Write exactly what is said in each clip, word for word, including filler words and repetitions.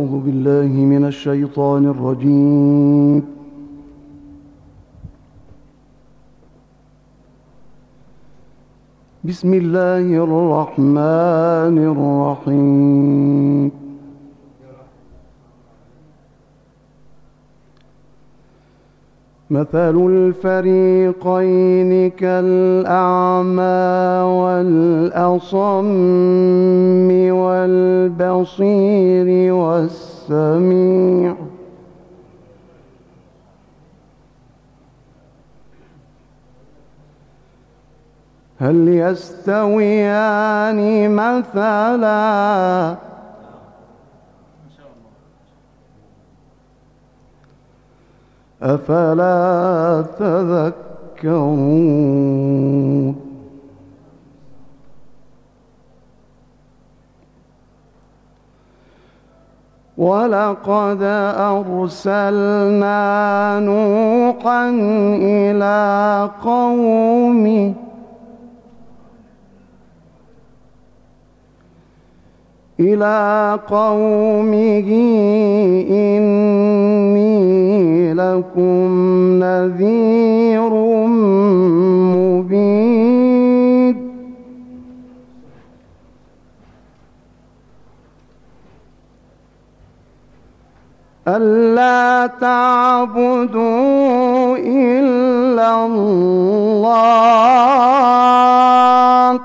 أعوذ بالله من الشيطان الرجيم. بسم الله الرحمن الرحيم. مثل الفريقين كالأعمى والأصم والبصير والسميع هل يستويان مثلا أفلا تذكرون. ولقد أرسلنا نوحا إلى قومه إلى قومه إني لكم نذير مبين. ألا تعبدوا إلا الله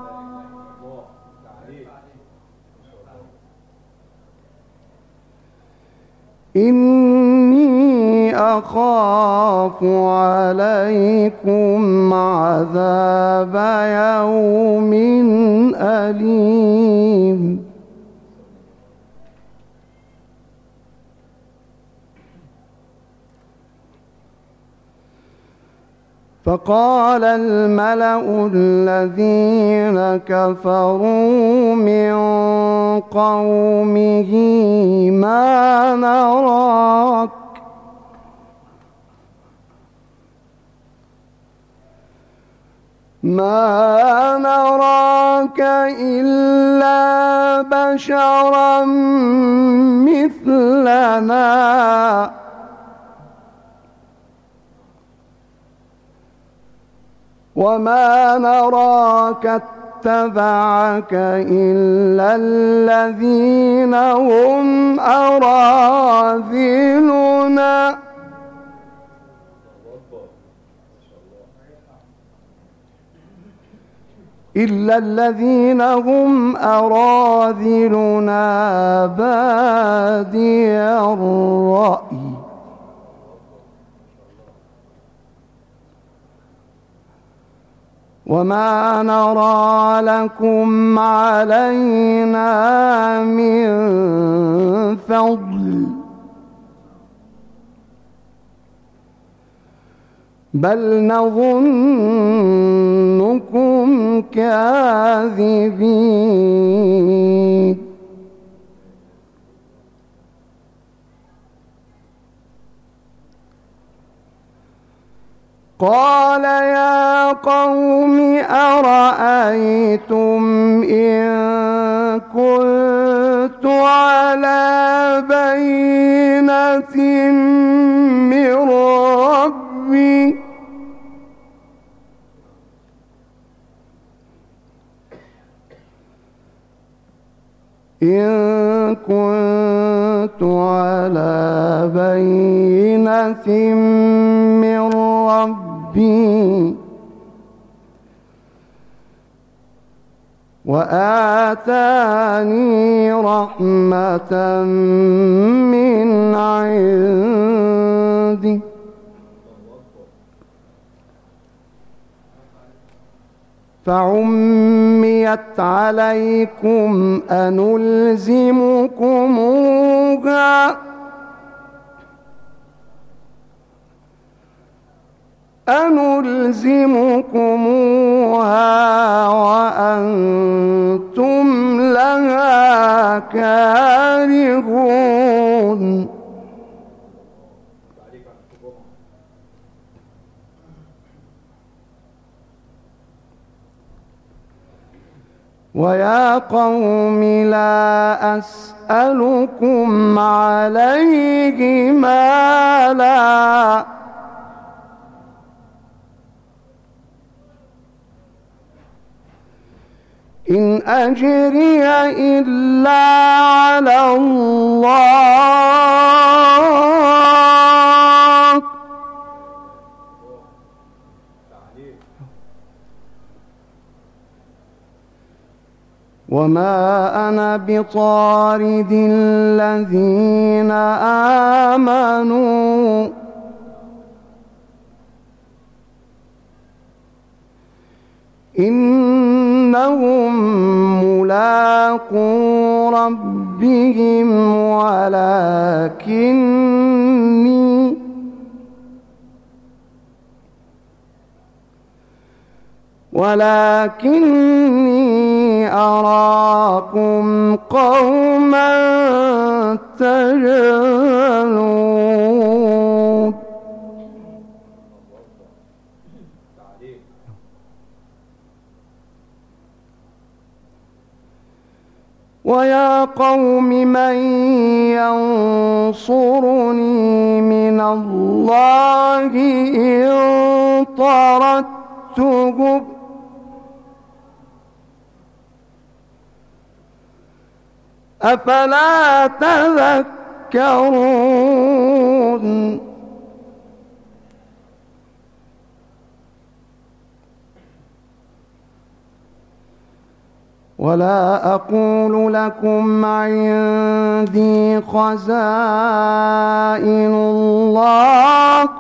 إني أخاف عليكم عذاب يوم أليم. فقال الملأ الذين كفروا من قومه ما نراك ما نراك إلا بشرا مثلنا وما نراك اتبعك إلا الذين هم أراذلنا إلا الذين هم أراذلنا بادي الرأي وما نرى لكم علينا من فضل بل نظنكم كاذبين. قال يا قوم أرأيتم إن كنت على بينة من ربي إن كنت على بينة من ربي وآتاني رحمة من عندي فعميت عليكم أنلزمكموها أنلزمكموها وأنتم لها كارهون. ويا قوم لا أسألكم عليه مالا إن أجري إلا على الله وما أنا بطارد الذين آمنوا إنهم ملاقو ربهم ولكني ولكني أراكم قوما تجهلون ويا قوم من ينصرني من الله إن طردتهم أفلا تذكرون ولا أقول لكم عندي خزائن الله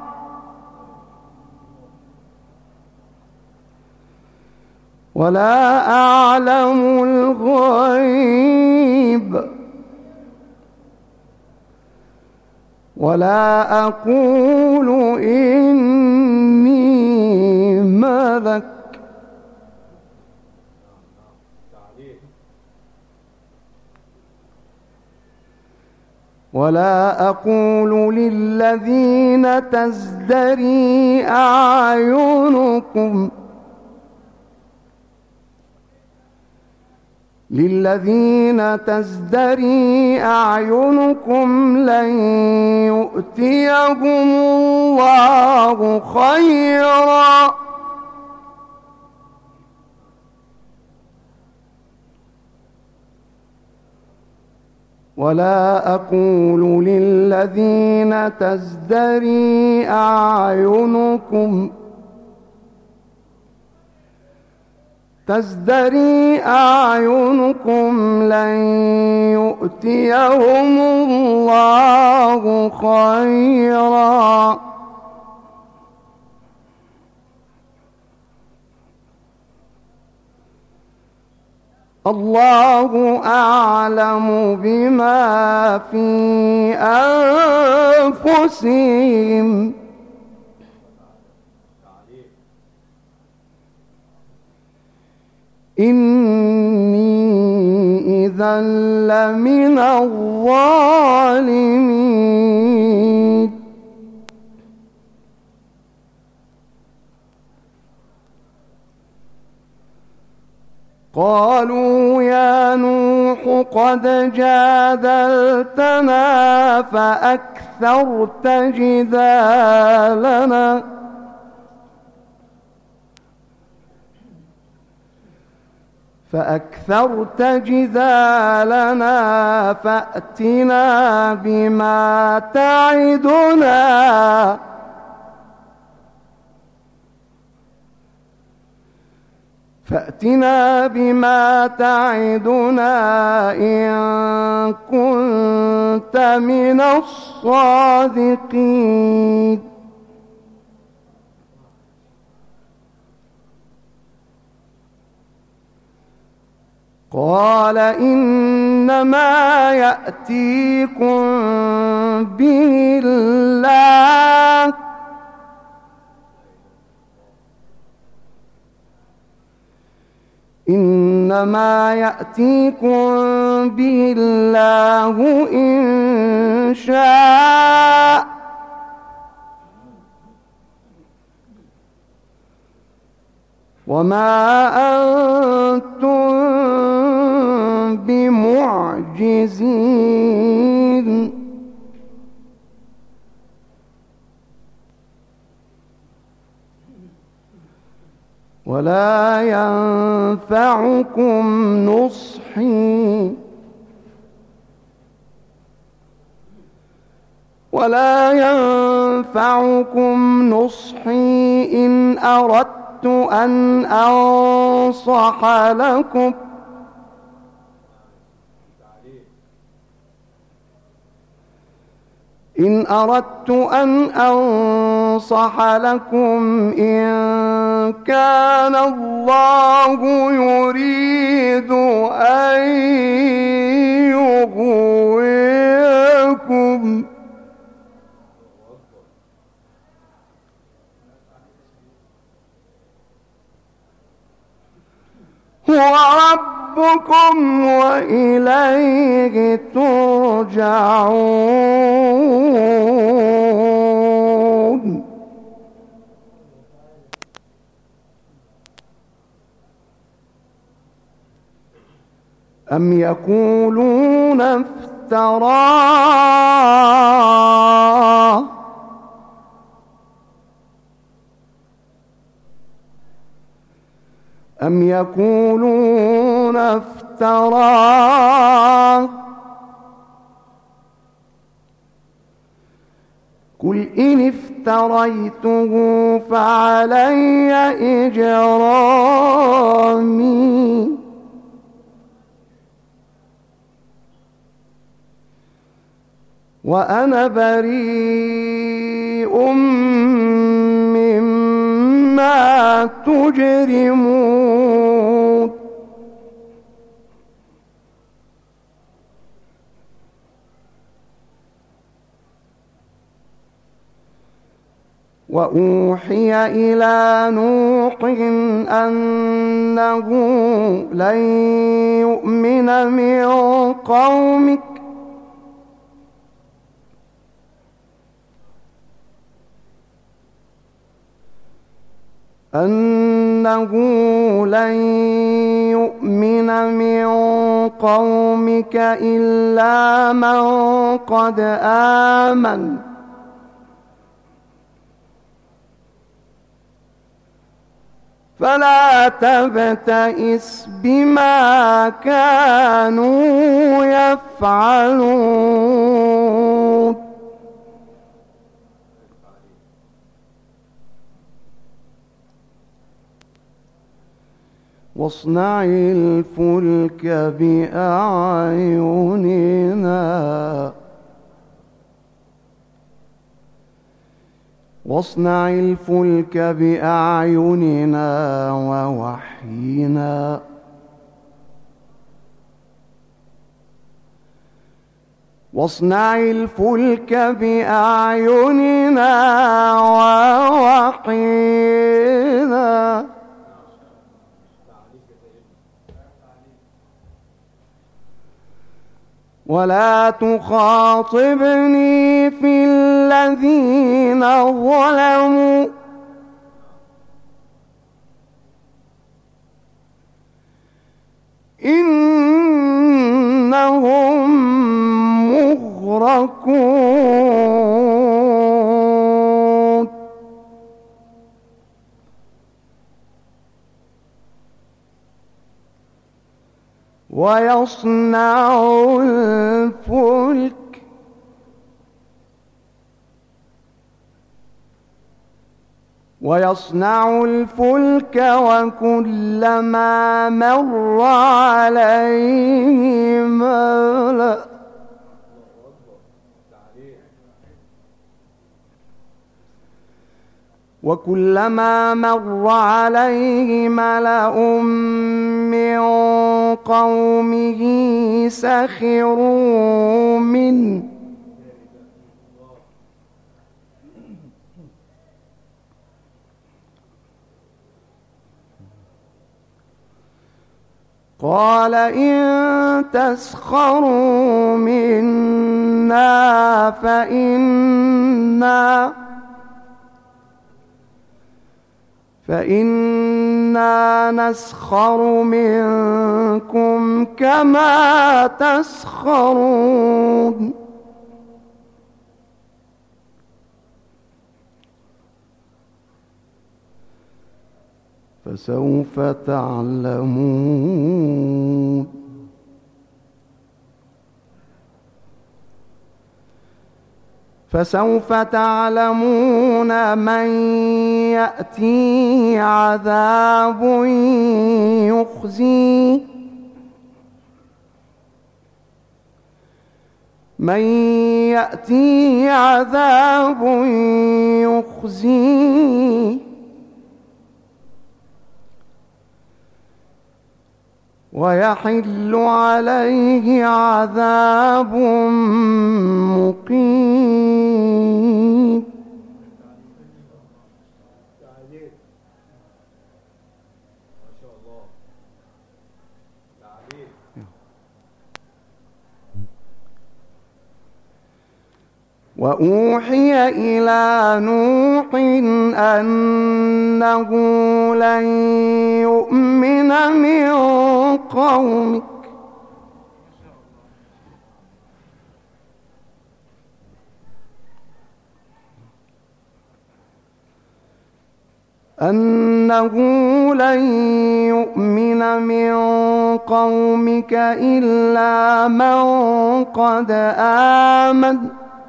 ولا أعلم الغيب ولا أقول إني ملك ولا أقول للذين تزدري أعينكم للذين تزدري أعينكم لن يؤتيهم الله خيرا ولا أقول للذين تزدري أعينكم تزدري أعينكم لن يؤتيهم الله خيرا الله أعلم بما في أنفسهم إني إذا لمن الظالمين قالوا يا نوح قد جادلتنا فأكثرت جدالنا فأكثرت جدالنا فأتنا بما تعدنا فأتنا بما تعدنا إن كنت من الصادقين قال إنما يأتيكم به الله إنما يأتيكم به الله إن شاء وما أنتم ولا ينفعكم نصحي ولا ينفعكم نصحي إن أردت أن أنصح لكم إن أردت أن أنصح لكم إن كان الله يريد أن يغويكم هو ربكم وإليه ترجعون أم يقولون افتراه أم يقولون افتراه قل إن افتريته فعلي إجرامي وأنا بريء مما تجرمون وأوحي إلى نوح أنه لن يؤمن من قومك أنه لن يؤمن من قومك إلا من قد آمن فلا تبتئس بما كانوا يفعلون واصنع الفلك بأعيننا واصنع الفلك بأعيننا ووحينا واصنع الفلك بأعيننا ووحينا ولا تخاطبني في الذين ظلموا إنهم مغرقون ويصنع الفلك ويصنع الفلك وكلما مر عليه ملأ وكلما مر عليه ملأ من قومه سخروا منه قال إن تسخروا منا فإنا فإنا نسخر منكم كما تسخرون فسوف تعلمون فسوف تعلمون من يأتيه عذاب يخزيه من يأتيه عذاب يخزيه ويحل عليه عذاب مقيم. وأوحي إلى نوح أنه لن يؤمن من قومك أنه لن يؤمن من قومك إلا من قد آمن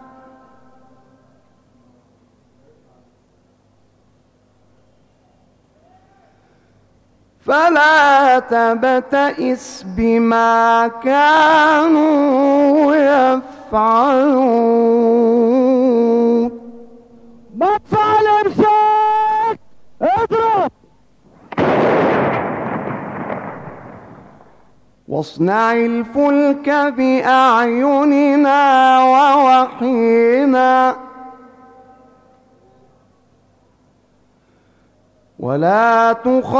فلا تبتئس بما كانوا يفعلون. مدفع الإرشاد اضرب. واصنع الفلك بأعيننا ووحينا ولا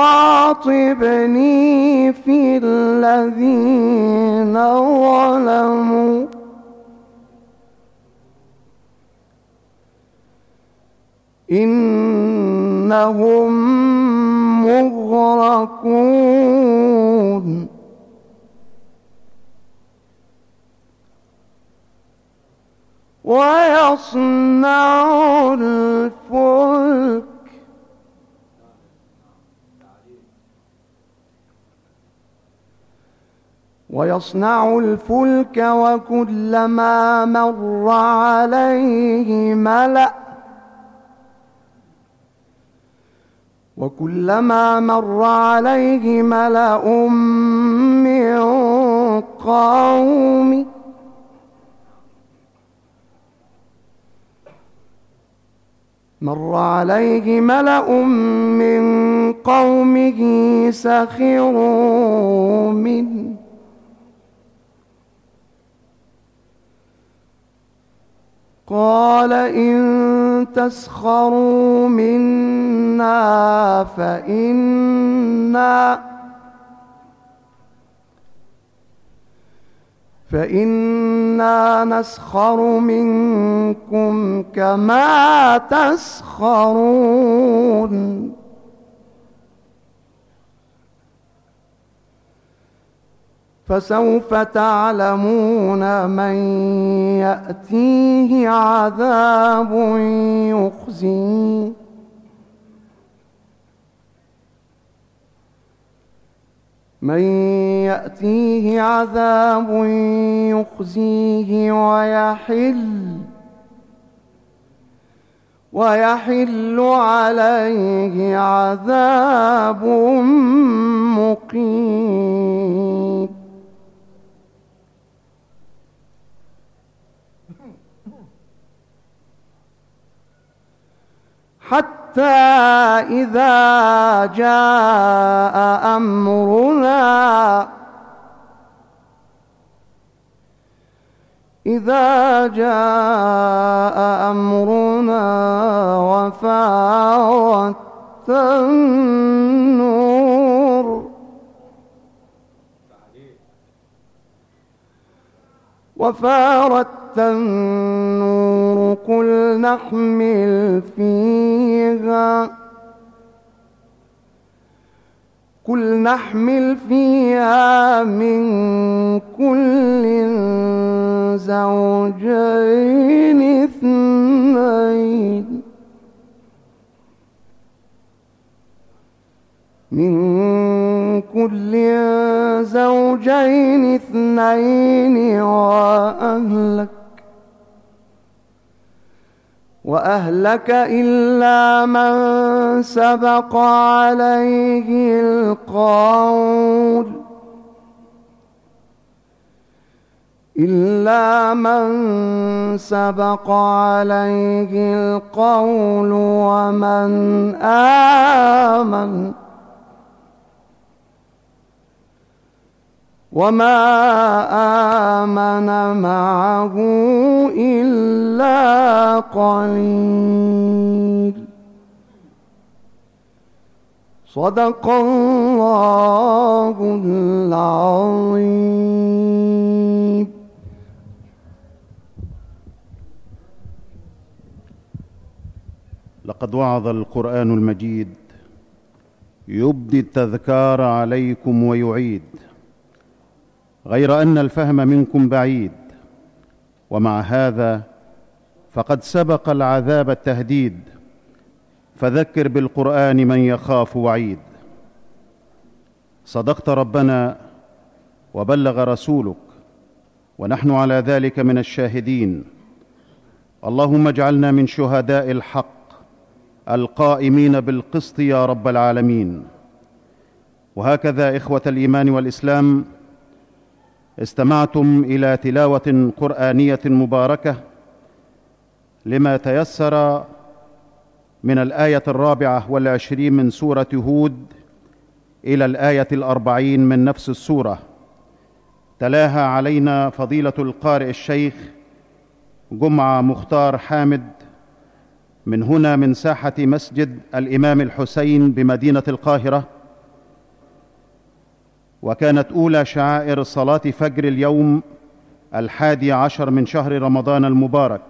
تخاطبني في الذين ظلموا إنهم مغرقون. ويصنع الفلك ويصنع الفلك وكلما مر عليه ملأ وكلما مر عليه ملأ من قومه مر عليه ملأ من قومه سخروا منه قال إن تسخروا منا فإنا فإنا نسخر منكم كما تسخرون. فسوف تعلمون من يأتيه عذاب يخزيه من يأتيه عذاب يخزيه ويحل ويحل عليه عذاب مقيم. حتى إذا جاء أمرنا إذا جاء أمرنا وفارت النور وفارت النور قل نحمل فيها قل نحمل فيها من كل زوجين اثنين من كل زوجين اثنين وأهلك وأهلك إلا من سبق عليه القول إلا من سبق عليه القول ومن آمن وما آمن معه إلا قليل. صدق الله العظيم. لقد وعظ القرآن المجيد يبدي التذكار عليكم ويعيد، غير أن الفهم منكم بعيد، ومع هذا فقد سبق العذاب التهديد، فذكر بالقرآن من يخاف وعيد. صدقت ربنا وبلغ رسولك، ونحن على ذلك من الشاهدين. اللهم اجعلنا من شهداء الحق القائمين بالقسط يا رب العالمين. وهكذا إخوة الإيمان والإسلام، استمعتم إلى تلاوة قرآنية مباركة لما تيسر من الآية الرابعة والعشرين من سورة هود إلى الآية الأربعين من نفس السورة، تلاها علينا فضيلة القارئ الشيخ جمعة مختار حامد من هنا من ساحة مسجد الإمام الحسين بمدينة القاهرة، وكانت أولى شعائر صلاة فجر اليوم الحادي عشر من شهر رمضان المبارك،